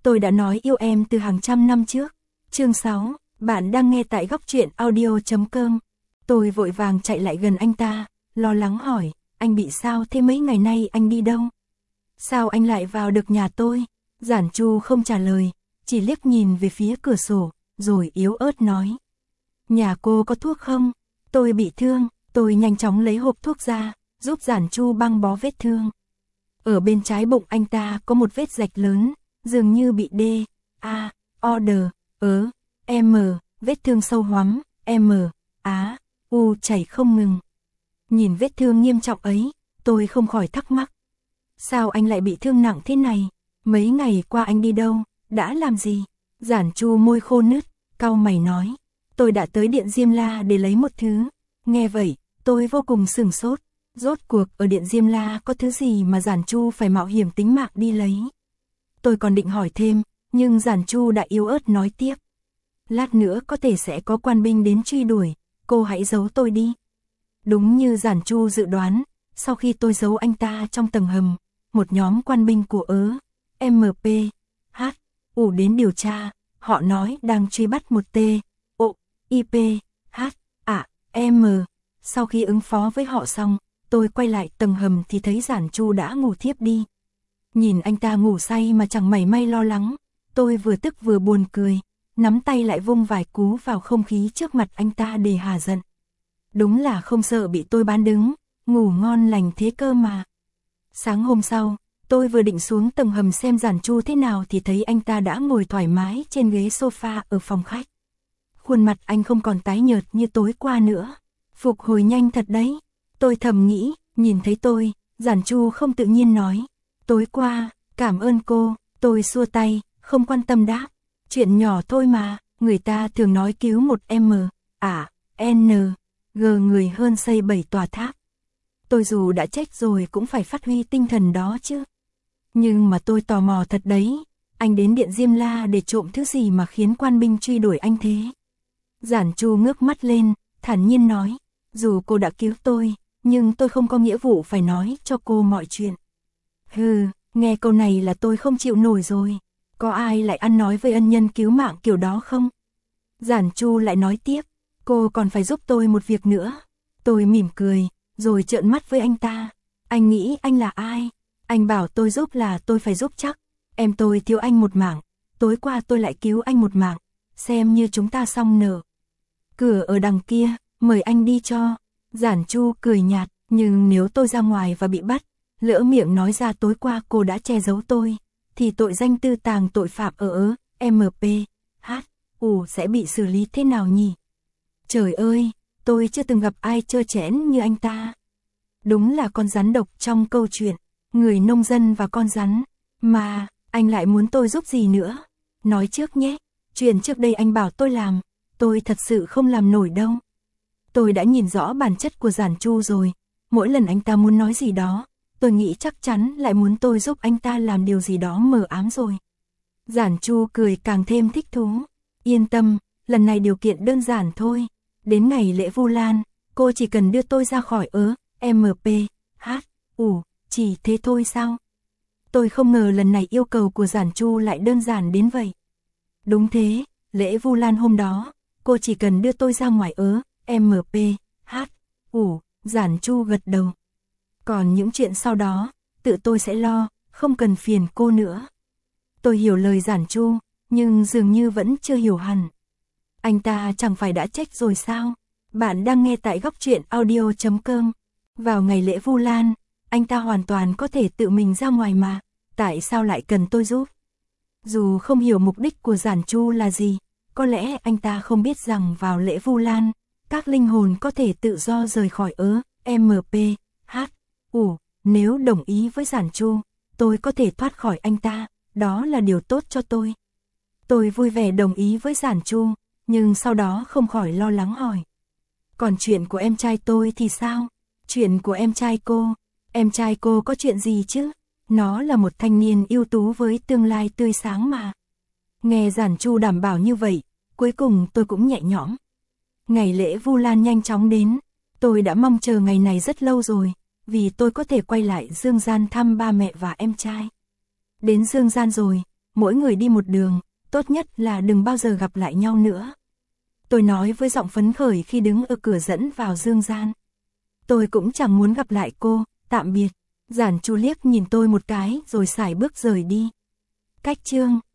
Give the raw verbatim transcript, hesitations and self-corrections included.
tôi đã nói yêu em từ hàng trăm năm trước. Chương sáu, bạn đang nghe tại góc truyện audio chấm com. Tôi vội vàng chạy lại gần anh ta, lo lắng hỏi, anh bị sao thế, mấy ngày nay anh đi đâu? Sao anh lại vào được nhà tôi? Giản Chu không trả lời, chỉ liếc nhìn về phía cửa sổ, rồi yếu ớt nói. Nhà cô có thuốc không? Tôi bị thương. Tôi nhanh chóng lấy hộp thuốc ra, giúp Giản Chu băng bó vết thương. Ở bên trái bụng anh ta có một vết rạch lớn, dường như bị D, A, O, D, ớ, M, vết thương sâu hoắm, M, Á, U chảy không ngừng. Nhìn vết thương nghiêm trọng ấy, tôi không khỏi thắc mắc. Sao anh lại bị thương nặng thế này? Mấy ngày qua anh đi đâu, đã làm gì? Giản Chu môi khô nứt, cau mày nói. Tôi đã tới Điện Diêm La để lấy một thứ. Nghe vậy, tôi vô cùng sửng sốt. Rốt cuộc ở Điện Diêm La có thứ gì mà Giản Chu phải mạo hiểm tính mạng đi lấy? Tôi còn định hỏi thêm, nhưng Giản Chu đã yếu ớt nói tiếp. Lát nữa có thể sẽ có quan binh đến truy đuổi, cô hãy giấu tôi đi. Đúng như Giản Chu dự đoán, sau khi tôi giấu anh ta trong tầng hầm, một nhóm quan binh của ớ, M P, H, U đến điều tra, họ nói đang truy bắt một T, O, I P, H, A, M. Sau khi ứng phó với họ xong, tôi quay lại tầng hầm thì thấy Giản Chu đã ngủ thiếp đi. Nhìn anh ta ngủ say mà chẳng mảy may lo lắng, tôi vừa tức vừa buồn cười, nắm tay lại vung vài cú vào không khí trước mặt anh ta để hà giận. Đúng là không sợ bị tôi bán đứng, ngủ ngon lành thế cơ mà. Sáng hôm sau, tôi vừa định xuống tầng hầm xem Giản Chu thế nào thì thấy anh ta đã ngồi thoải mái trên ghế sofa ở phòng khách. Khuôn mặt anh không còn tái nhợt như tối qua nữa. Phục hồi nhanh thật đấy. Tôi thầm nghĩ, nhìn thấy tôi, Giản Chu không tự nhiên nói. Tối qua, cảm ơn cô, tôi xua tay, không quan tâm đáp. Chuyện nhỏ thôi mà, người ta thường nói cứu một M, à, N, G người hơn xây bảy tòa tháp. Tôi dù đã chết rồi cũng phải phát huy tinh thần đó chứ. Nhưng mà tôi tò mò thật đấy, anh đến Điện Diêm La để trộm thứ gì mà khiến quan binh truy đuổi anh thế? Giản Chu ngước mắt lên, thản nhiên nói, dù cô đã cứu tôi, nhưng tôi không có nghĩa vụ phải nói cho cô mọi chuyện. Hừ, nghe câu này là tôi không chịu nổi rồi, có ai lại ăn nói với ân nhân cứu mạng kiểu đó không? Giản Chu lại nói tiếp, cô còn phải giúp tôi một việc nữa. Tôi mỉm cười, rồi trợn mắt với anh ta. Anh nghĩ anh là ai? Anh bảo tôi giúp là tôi phải giúp chắc. Em tôi thiếu anh một mạng, tối qua tôi lại cứu anh một mạng, xem như chúng ta xong nợ. Cửa ở đằng kia, mời anh đi cho. Giản Chu cười nhạt, nhưng nếu tôi ra ngoài và bị bắt, lỡ miệng nói ra tối qua cô đã che giấu tôi, thì tội danh tư tàng tội phạm ở ớ, M P, H, U sẽ bị xử lý thế nào nhỉ? Trời ơi, tôi chưa từng gặp ai trơ trẽn như anh ta. Đúng là con rắn độc trong câu chuyện, người nông dân và con rắn. Mà, anh lại muốn tôi giúp gì nữa? Nói trước nhé, chuyện trước đây anh bảo tôi làm, tôi thật sự không làm nổi đâu. Tôi đã nhìn rõ bản chất của Giản Chu rồi, mỗi lần anh ta muốn nói gì đó, tôi nghĩ chắc chắn lại muốn tôi giúp anh ta làm điều gì đó mờ ám rồi. Giản Chu cười càng thêm thích thú. Yên tâm, lần này điều kiện đơn giản thôi. Đến ngày lễ Vu Lan, cô chỉ cần đưa tôi ra khỏi ớ, M P, H, U, chỉ thế thôi sao? Tôi không ngờ lần này yêu cầu của Giản Chu lại đơn giản đến vậy. Đúng thế, lễ Vu Lan hôm đó, cô chỉ cần đưa tôi ra ngoài ớ, M P, H, U, Giản Chu gật đầu. Còn những chuyện sau đó, tự tôi sẽ lo, không cần phiền cô nữa. Tôi hiểu lời Giản Chu, nhưng dường như vẫn chưa hiểu hẳn. Anh ta chẳng phải đã chết rồi sao? Bạn đang nghe tại góc truyện audio chấm com. Vào ngày lễ Vu Lan, anh ta hoàn toàn có thể tự mình ra ngoài mà, tại sao lại cần tôi giúp? Dù không hiểu mục đích của Giản Chu là gì, có lẽ anh ta không biết rằng vào lễ Vu Lan, các linh hồn có thể tự do rời khỏi ớ, M P, H, U. Nếu đồng ý với Giản Chu, tôi có thể thoát khỏi anh ta, đó là điều tốt cho tôi. Tôi vui vẻ đồng ý với Giản Chu, nhưng sau đó không khỏi lo lắng hỏi. Còn chuyện của em trai tôi thì sao? Chuyện của em trai cô? Em trai cô có chuyện gì chứ? Nó là một thanh niên ưu tú với tương lai tươi sáng mà. Nghe Giản Chu đảm bảo như vậy, cuối cùng tôi cũng nhẹ nhõm. Ngày lễ Vu Lan nhanh chóng đến, tôi đã mong chờ ngày này rất lâu rồi, vì tôi có thể quay lại Dương Gian thăm ba mẹ và em trai. Đến Dương Gian rồi, mỗi người đi một đường, tốt nhất là đừng bao giờ gặp lại nhau nữa. Tôi nói với giọng phấn khởi khi đứng ở cửa dẫn vào dương gian. Tôi cũng chẳng muốn gặp lại cô, tạm biệt. Giản Chu liếc nhìn tôi một cái rồi sải bước rời đi. Cách chương